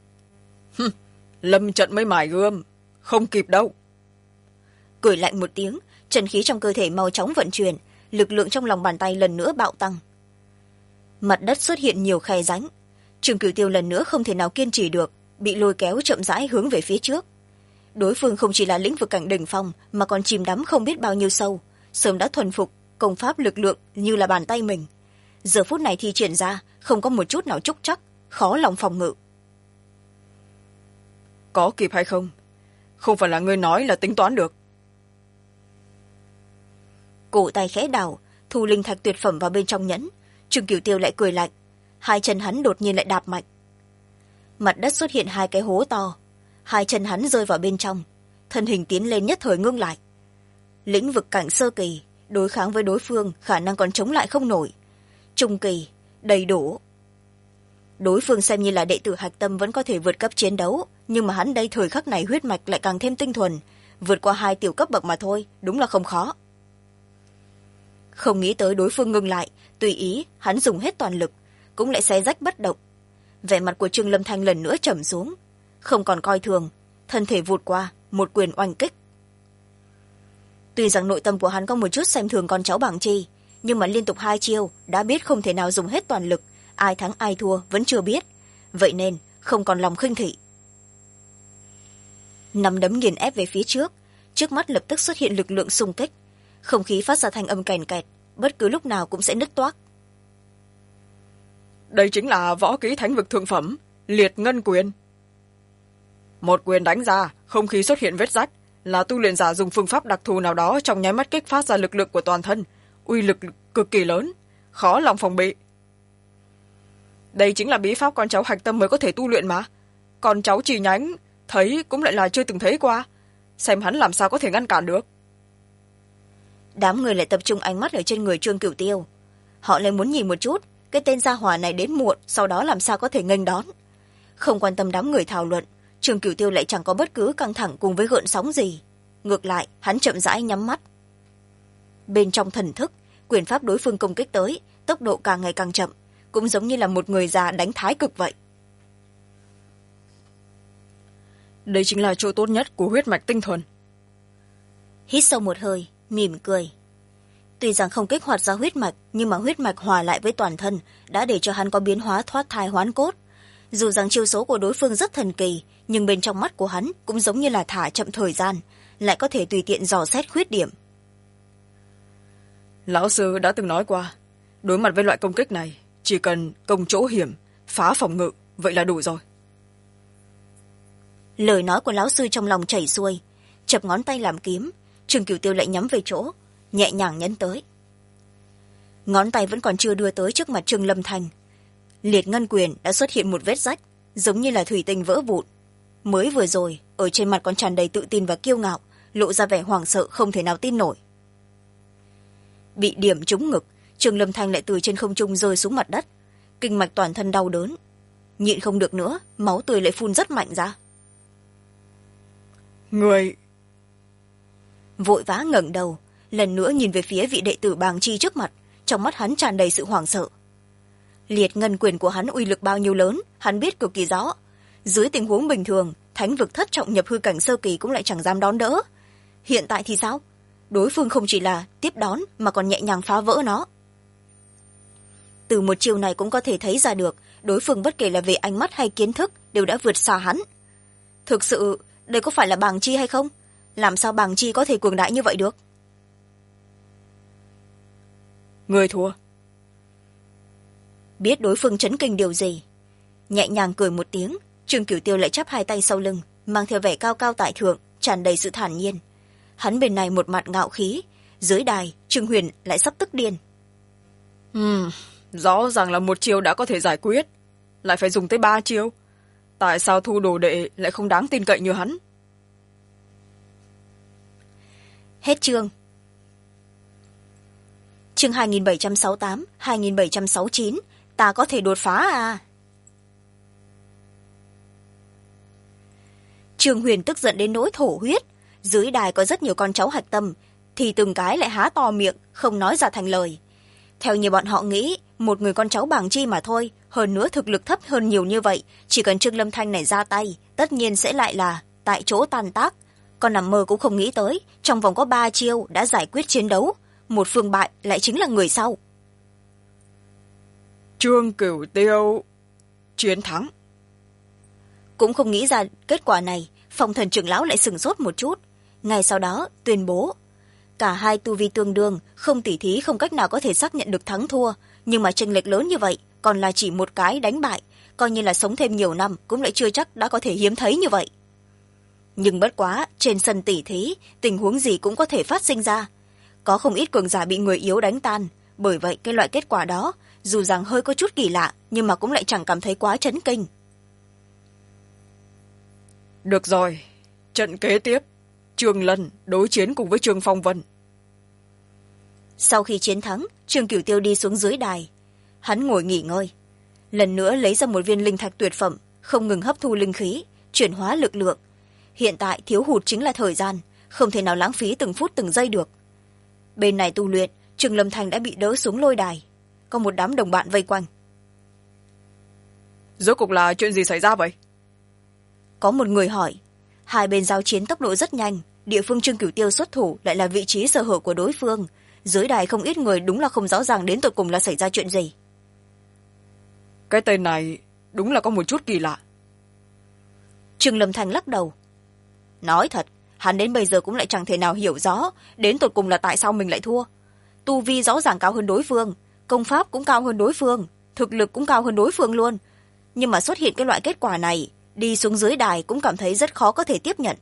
Lâm trận mới mài gươm, không kịp đâu. Cười lạnh một tiếng, chân khí trong cơ thể mau chóng vận chuyển, lực lượng trong lòng bàn tay lần nữa bạo tăng. Mặt đất xuất hiện nhiều khe rãnh. Trương Cửu Tiêu lần nữa không thể nào kiên trì được, bị lôi kéo chậm rãi hướng về phía trước. Đối phương không chỉ là lĩnh vực cảnh đỉnh phong mà còn chìm đắm không biết bao nhiêu sâu, sớm đã thuần phục công pháp lực lượng như là bàn tay mình. Giờ phút này thi triển ra không có một chút nào trúc chắc, khó lòng phòng ngự. Có kịp hay không? Không phải là ngươi nói là tính toán được. Cổ tay khẽ đảo, thu linh thạch tuyệt phẩm vào bên trong nhẫn. Trương Cửu Tiêu lại cười lạnh, hai chân hắn đột nhiên lại đạp mạnh. Mặt đất xuất hiện hai cái hố to, hai chân hắn rơi vào bên trong, thân hình tiến lên nhất thời ngưng lại. Lĩnh vực cảnh sơ kỳ đối kháng với đối phương khả năng còn chống lại không nổi. Trung kỳ đầy đủ. Đối phương xem như là đệ tử hạch tâm vẫn có thể vượt cấp chiến đấu, nhưng mà hắn đây thời khắc này huyết mạch lại càng thêm tinh thuần, vượt qua 2 tiểu cấp bậc mà thôi, đúng là không khó. Không nghĩ tới đối phương ngưng lại, tùy ý hắn dùng hết toàn lực, cũng lại xé rách bất động. Vẻ mặt của Trương Lâm Thanh lần nữa trầm xuống, không còn coi thường, thân thể vụt qua một quyền oanh kích. Tuy rằng nội tâm của hắn có một chút xem thường con cháu Bảng Chi, nhưng mà liên tục 2 chiêu đã biết không thể nào dùng hết toàn lực, ai thắng ai thua vẫn chưa biết, vậy nên không còn lòng khinh thị. Nắm đấm nghiền ép về phía trước, trước mắt lập tức xuất hiện lực lượng xung kích, không khí phát ra thanh âm kèn kẹt, bất cứ lúc nào cũng sẽ nứt toác. Đây chính là võ kỹ thánh vực thượng phẩm, liệt ngân quyền. Một quyền đánh ra, không khí xuất hiện vết rách, là tu luyện giả dùng phương pháp đặc thù nào đó trong nháy mắt kích phát ra lực lượng của toàn thân, uy lực cực kỳ lớn, khó lòng phòng bị. Đây chính là bí pháp con cháu hạch tâm mới có thể tu luyện mà. Con cháu chỉ nhánh, thấy cũng lại là chưa từng thấy qua. Xem hắn làm sao có thể ngăn cản được. Đám người lại tập trung ánh mắt ở trên người Trương Cửu Tiêu. Họ lại muốn nhìn một chút, cái tên gia hỏa này đến muộn, sau đó làm sao có thể nghênh đón. Không quan tâm đám người thảo luận, Trương Cửu Tiêu lại chẳng có bất cứ căng thẳng cùng với gợn sóng gì. Ngược lại, hắn chậm rãi nhắm mắt. Bên trong thần thức, quyền pháp đối phương công kích tới, tốc độ càng ngày càng chậm, cũng giống như là một người già đánh thái cực vậy. Đây chính là chỗ tốt nhất của huyết mạch tinh thuần. Hít sâu một hơi, mỉm cười. Tuy rằng không kích hoạt ra huyết mạch, nhưng mà huyết mạch hòa lại với toàn thân đã để cho hắn có biến hóa thoát thai hoán cốt. Dù rằng chiêu số của đối phương rất thần kỳ, nhưng bên trong mắt của hắn cũng giống như là thả chậm thời gian, lại có thể tùy tiện dò xét khuyết điểm. Lão sư đã từng nói qua, đối mặt với loại công kích này, chỉ cần công chỗ hiểm, phá phòng ngự, vậy là đủ rồi. Lời nói của lão sư trong lòng chảy xuôi, chập ngón tay làm kiếm, Trương Cửu Tiêu lại nhắm về chỗ, nhẹ nhàng nhấn tới. Ngón tay vẫn còn chưa đưa tới trước mặt Trương Lâm Thành, liệt ngân quyền đã xuất hiện một vết rách, giống như là thủy tinh vỡ vụn. Mới vừa rồi, ở trên mặt còn tràn đầy tự tin và kiêu ngạo, lộ ra vẻ hoảng sợ không thể nào tin nổi. Bị điểm trúng ngực, Trương Lâm Thanh lại từ trên không trung rơi xuống mặt đất, kinh mạch toàn thân đau đớn, nhịn không được nữa, máu tươi lại phun rất mạnh ra. Người... Vội vã ngẩng đầu, lần nữa nhìn về phía vị đệ tử Bàng Chi trước mặt, trong mắt hắn tràn đầy sự hoảng sợ. Liệt ngân quyền của hắn uy lực bao nhiêu lớn hắn biết cực kỳ rõ. Dưới tình huống bình thường thánh vực thất trọng nhập hư cảnh sơ kỳ cũng lại chẳng dám đón đỡ. Hiện tại thì sao? Đối phương không chỉ là tiếp đón mà còn nhẹ nhàng phá vỡ nó. Từ một chiều này cũng có thể thấy ra được đối phương bất kể là về ánh mắt hay kiến thức đều đã vượt xa hắn. Thực sự đây có phải là bàng chi hay không? Làm sao bàng chi có thể cường đại như vậy được? Người thua. Biết đối phương chấn kinh điều gì, nhẹ nhàng cười một tiếng, Trương Cửu Tiêu lại chắp hai tay sau lưng, mang theo vẻ cao cao tại thượng, tràn đầy sự thản nhiên. Hắn bên này một mặt ngạo khí, dưới đài Trương Huyền lại sắp tức điên. Rõ ràng là một chiêu đã có thể giải quyết, lại phải dùng tới 3 chiêu. Tại sao Thu đồ đệ lại không đáng tin cậy như hắn? Hết chương. Chương 2768, 2769, ta có thể đột phá à? Trương Huyền tức giận đến nỗi thổ huyết. Dưới đài có rất nhiều con cháu hạch tâm, thì từng cái lại há to miệng, không nói ra thành lời. Theo như bọn họ nghĩ, một người con cháu bàng chi mà thôi, hơn nữa thực lực thấp hơn nhiều như vậy, chỉ cần Trương Lâm Thanh này ra tay, tất nhiên sẽ lại là tại chỗ tan tác. Còn nằm mơ cũng không nghĩ tới, trong vòng có 3 chiêu đã giải quyết chiến đấu, một phương bại lại chính là người sau. Trương Cửu Tiêu chiến thắng. Cũng không nghĩ ra kết quả này, Phong Thần trưởng lão lại sửng sốt một chút. Ngay sau đó tuyên bố cả hai tu vi tương đương, không tỉ thí, không cách nào có thể xác nhận được thắng thua, nhưng mà chênh lệch lớn như vậy còn là chỉ một cái đánh bại, coi như là sống thêm nhiều năm cũng lại chưa chắc đã có thể hiếm thấy như vậy. Nhưng bất quá trên sân tỉ thí tình huống gì cũng có thể phát sinh ra, có không ít cường giả bị người yếu đánh tan. Bởi vậy cái loại kết quả đó dù rằng hơi có chút kỳ lạ, nhưng mà cũng lại chẳng cảm thấy quá chấn kinh. Được rồi, trận kế tiếp Trương Lân đối chiến cùng với Trương Phong Vân. Sau khi chiến thắng, Trương Cửu Tiêu đi xuống dưới đài. Hắn ngồi nghỉ ngơi, lần nữa lấy ra một viên linh thạch tuyệt phẩm, không ngừng hấp thu linh khí, chuyển hóa lực lượng. Hiện tại thiếu hụt chính là thời gian, không thể nào lãng phí từng phút từng giây được. Bên này tu luyện, Trương Lâm Thành đã bị đỡ xuống lôi đài, có một đám đồng bạn vây quanh. Rốt cuộc là chuyện gì xảy ra vậy? Có một người hỏi. Hai bên giao chiến tốc độ rất nhanh, địa phương Trương Cửu Tiêu xuất thủ lại là vị trí sơ hở của đối phương. Dưới đài không ít người đúng là không rõ ràng đến tột cùng là xảy ra chuyện gì. Cái tên này đúng là có một chút kỳ lạ. Trương Lâm Thành lắc đầu. Nói thật, hắn đến bây giờ cũng lại chẳng thể nào hiểu rõ đến tột cùng là tại sao mình lại thua. Tu vi rõ ràng cao hơn đối phương, công pháp cũng cao hơn đối phương, thực lực cũng cao hơn đối phương luôn. Nhưng mà xuất hiện cái loại kết quả này, đi xuống dưới đài cũng cảm thấy rất khó có thể tiếp nhận.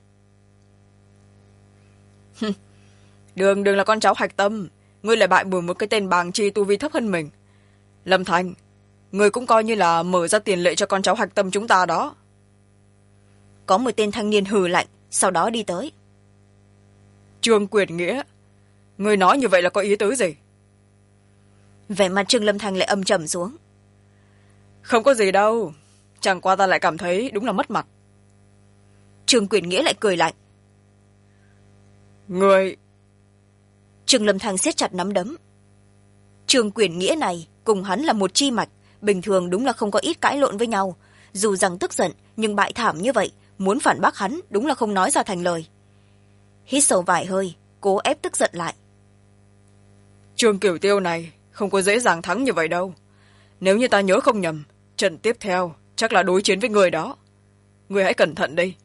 Đường là con cháu hạch tâm, ngươi lại bại bởi một cái tên bàng chi tu vi thấp hơn mình. Lâm Thành, ngươi cũng coi như là mở ra tiền lệ cho con cháu hạch tâm chúng ta đó. Có một tên thanh niên hừ lạnh, sau đó đi tới. Trương Quyền Nghĩa, ngươi nói như vậy là có ý tứ gì? Vẻ mặt Trương Lâm Thành lại âm trầm xuống. Không có gì đâu, chẳng qua ta lại cảm thấy đúng là mất mặt. Trương Quyền Nghĩa lại cười lạnh. Ngươi... Trương Lâm Thành siết chặt nắm đấm. Trương Quyền Nghĩa này cùng hắn là một chi mạch, bình thường đúng là không có ít cãi lộn với nhau. Dù rằng tức giận, nhưng bại thảm như vậy, muốn phản bác hắn đúng là không nói ra thành lời. Hít sâu vài hơi, cố ép tức giận lại. Trương Cửu Tiêu này không có dễ dàng thắng như vậy đâu. Nếu như ta nhớ không nhầm, trận tiếp theo chắc là đối chiến với người đó. Người hãy cẩn thận đi.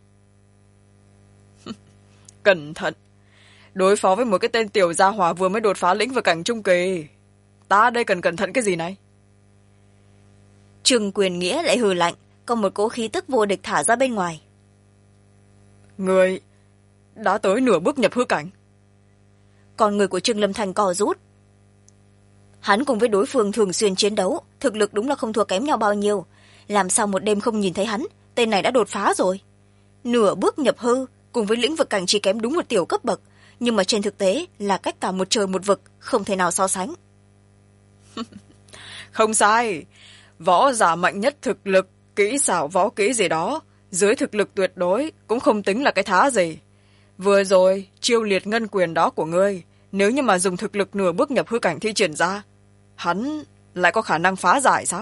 Cẩn thận? Đối phó với một cái tên tiểu gia hỏa vừa mới đột phá lĩnh vực cảnh trung kỳ, ta đây cần cẩn thận cái gì này? Trương Quyền Nghĩa lại hừ lạnh, có một cỗ khí tức vô địch thả ra bên ngoài. Người đã tới nửa bước nhập hư cảnh. Còn người của Trương Lâm Thành co rút. Hắn cùng với đối phương thường xuyên chiến đấu, thực lực đúng là không thua kém nhau bao nhiêu. Làm sao một đêm không nhìn thấy hắn, tên này đã đột phá rồi. Nửa bước nhập hư, cùng với lĩnh vực cảnh chỉ kém đúng một tiểu cấp bậc, nhưng mà trên thực tế là cách cả một trời một vực, không thể nào so sánh. Không sai, võ giả mạnh nhất thực lực, kỹ xảo võ kỹ gì đó, dưới thực lực tuyệt đối cũng không tính là cái thá gì. Vừa rồi, chiêu liệt ngân quyền đó của ngươi, nếu như mà dùng thực lực nửa bước nhập hư cảnh thi triển ra, hắn lại có khả năng phá giải sao?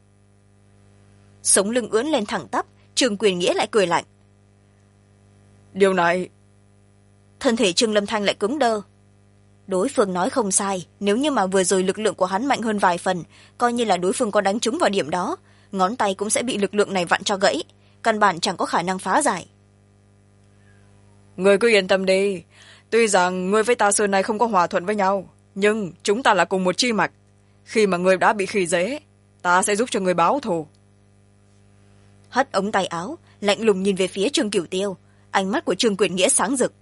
Sống lưng ưỡn lên thẳng tắp, Trương Quyền Nghĩa lại cười lạnh. Điều này... Thân thể Trương Lâm Thanh lại cứng đơ. Đối phương nói không sai, nếu như mà vừa rồi lực lượng của hắn mạnh hơn vài phần, coi như là đối phương có đánh trúng vào điểm đó, ngón tay cũng sẽ bị lực lượng này vặn cho gãy, căn bản chẳng có khả năng phá giải. Ngươi cứ yên tâm đi, tuy rằng ngươi với ta xưa nay không có hòa thuận với nhau, nhưng chúng ta là cùng một chi mạch. Khi mà ngươi đã bị khi dễ, ta sẽ giúp cho ngươi báo thù. Hất ống tay áo, lạnh lùng nhìn về phía Trương Cửu Tiêu, ánh mắt của Trương Quyền Nghĩa sáng rực.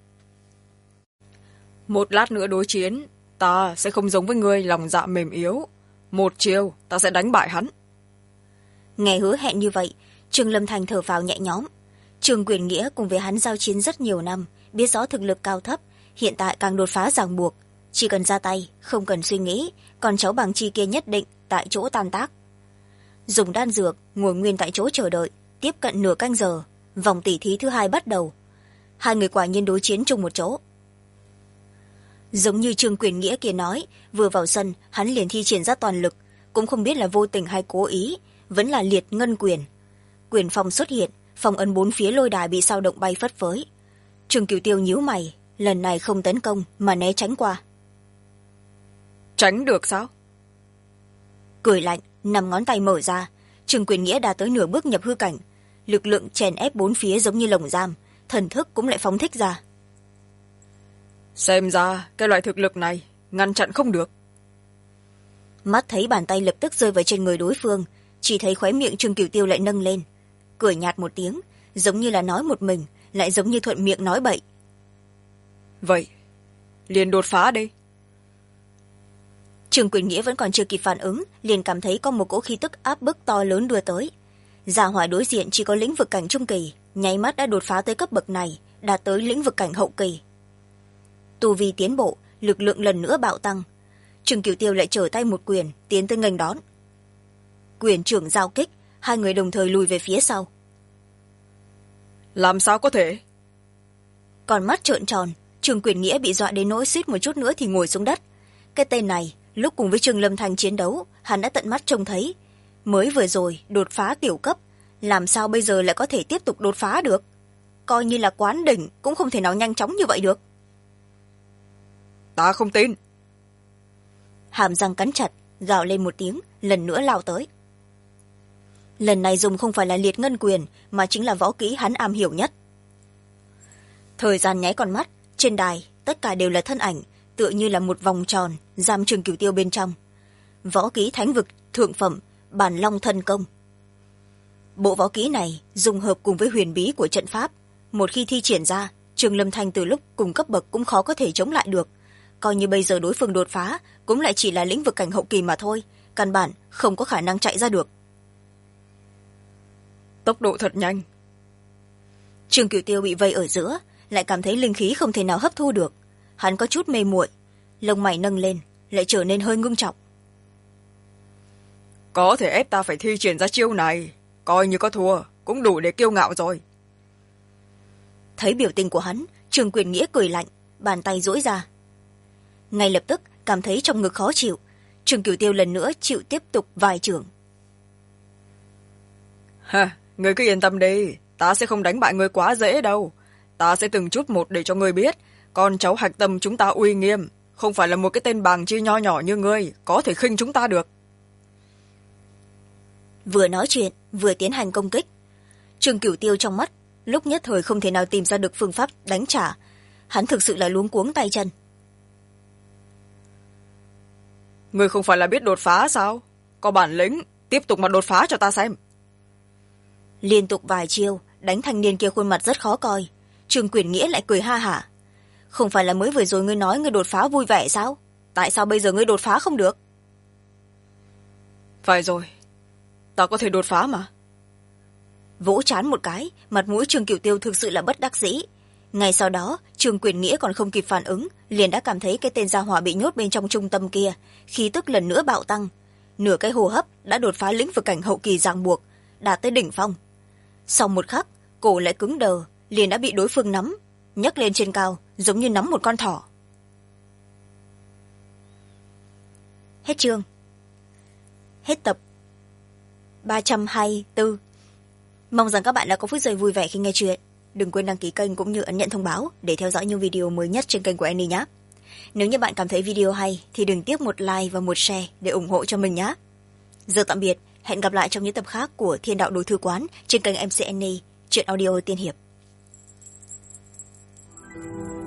Một lát nữa đối chiến, ta sẽ không giống với ngươi lòng dạ mềm yếu. Một chiều, ta sẽ đánh bại hắn. Nghe hứa hẹn như vậy, Trương Lâm Thành thở phào nhẹ nhõm. Trương Quyền Nghĩa cùng với hắn giao chiến rất nhiều năm, biết rõ thực lực cao thấp, hiện tại càng đột phá ràng buộc. Chỉ cần ra tay, không cần suy nghĩ, còn cháu bằng chi kia nhất định tại chỗ tan tác. Dùng đan dược, ngồi nguyên tại chỗ chờ đợi, tiếp cận nửa canh giờ, vòng tỉ thí thứ hai bắt đầu. Hai người quả nhiên đối chiến chung một chỗ. Giống như Trương Quyền Nghĩa kia nói, vừa vào sân, hắn liền thi triển ra toàn lực, cũng không biết là vô tình hay cố ý, vẫn là liệt ngân quyền. Quyền phong xuất hiện, phong ấn bốn phía lôi đài bị sao động bay phất phới. Trương Cửu Tiêu nhíu mày, lần này không tấn công mà né tránh qua. Tránh được sao? Cười lạnh, 5 ngón tay mở ra, Trương Quyền Nghĩa đã tới nửa bước nhập hư cảnh, lực lượng chèn ép bốn phía giống như lồng giam, thần thức cũng lại phóng thích ra. Xem ra cái loại thực lực này ngăn chặn không được. Mắt thấy bàn tay lập tức rơi vào trên người đối phương, chỉ thấy khóe miệng Trương Cửu Tiêu lại nâng lên, cười nhạt một tiếng, giống như là nói một mình, lại giống như thuận miệng nói bậy. Vậy liền đột phá đi. Trương Quyền Nghĩa vẫn còn chưa kịp phản ứng, liền cảm thấy có một cỗ khí tức áp bức to lớn đưa tới. Gia hỏa đối diện chỉ có lĩnh vực cảnh trung kỳ, nháy mắt đã đột phá tới cấp bậc này, đạt tới lĩnh vực cảnh hậu kỳ. Tu vi tiến bộ, lực lượng lần nữa bạo tăng. Trương Cửu Tiêu lại trở tay một quyền, tiến tới nghênh đón. Quyền trưởng giao kích, hai người đồng thời lùi về phía sau. Làm sao có thể? Còn mắt trợn tròn, Trương Quyền Nghĩa bị dọa đến nỗi suýt một chút nữa thì ngồi xuống đất. Cái tên này, lúc cùng với Trương Lâm Thành chiến đấu, hắn đã tận mắt trông thấy. Mới vừa rồi, đột phá tiểu cấp, làm sao bây giờ lại có thể tiếp tục đột phá được? Coi như là quán đỉnh, cũng không thể nào nhanh chóng như vậy được. Ta không tin. Hàm răng cắn chặt, gào lên một tiếng, lần nữa lao tới. Lần này dùng không phải là liệt ngân quyền, mà chính là võ kỹ hắn am hiểu nhất. Thời gian nháy con mắt, trên đài, tất cả đều là thân ảnh, tựa như là một vòng tròn, giam Trương Cửu Tiêu bên trong. Võ kỹ thánh vực, thượng phẩm, bản long thân công. Bộ võ kỹ này dùng hợp cùng với huyền bí của trận pháp. Một khi thi triển ra, Trương Lâm Thanh từ lúc cùng cấp bậc cũng khó có thể chống lại được. Coi như bây giờ đối phương đột phá, cũng lại chỉ là lĩnh vực cảnh hậu kỳ mà thôi, căn bản không có khả năng chạy ra được. Tốc độ thật nhanh. Trương Cửu Tiêu bị vây ở giữa, lại cảm thấy linh khí không thể nào hấp thu được. Hắn có chút mê muội, lông mày nâng lên, lại trở nên hơi ngưng trọng. Có thể ép ta phải thi triển ra chiêu này, coi như có thua, cũng đủ để kiêu ngạo rồi. Thấy biểu tình của hắn, Trương Quyền Nghĩa cười lạnh, bàn tay duỗi ra. Ngay lập tức cảm thấy trong ngực khó chịu, Trương Cửu Tiêu lần nữa chịu tiếp tục vài chưởng. Ha, ngươi cứ yên tâm đi, ta sẽ không đánh bại ngươi quá dễ đâu. Ta sẽ từng chút một để cho ngươi biết, con cháu Hạch Tâm chúng ta uy nghiêm, không phải là một cái tên bàng chi nho nhỏ như ngươi có thể khinh chúng ta được. Vừa nói chuyện, vừa tiến hành công kích. Trương Cửu Tiêu trong mắt, lúc nhất thời không thể nào tìm ra được phương pháp đánh trả. Hắn thực sự là luống cuống tay chân. Ngươi không phải là biết đột phá sao? Có bản lĩnh, tiếp tục mà đột phá cho ta xem. Liên tục vài chiêu, đánh thanh niên kia khuôn mặt rất khó coi. Trương Quyền Nghĩa lại cười ha hả. Không phải là mới vừa rồi ngươi nói ngươi đột phá vui vẻ sao? Tại sao bây giờ ngươi đột phá không được? Phải rồi, ta có thể đột phá mà. Vỗ trán một cái, mặt mũi Trương Cửu Tiêu thực sự là bất đắc dĩ. Ngay sau đó, Trương Quyền Nghĩa còn không kịp phản ứng, liền đã cảm thấy cái tên gia hỏa bị nhốt bên trong trung tâm kia, khí tức lần nữa bạo tăng. Nửa cái hô hấp đã đột phá lĩnh vực cảnh hậu kỳ ràng buộc, đạt tới đỉnh phong. Sau một khắc, cổ lại cứng đờ, liền đã bị đối phương nắm, nhấc lên trên cao, giống như nắm một con thỏ. Hết chương. Hết tập 324. Mong rằng các bạn đã có phút giây vui vẻ khi nghe chuyện. Đừng quên đăng ký kênh cũng như ấn nhận thông báo để theo dõi những video mới nhất trên kênh của Annie nhé. Nếu như bạn cảm thấy video hay thì đừng tiếc một like và một share để ủng hộ cho mình nhé. Giờ tạm biệt, hẹn gặp lại trong những tập khác của Thiên Đạo Đồ Thư Quán trên kênh MC Annie, truyện audio tiên hiệp.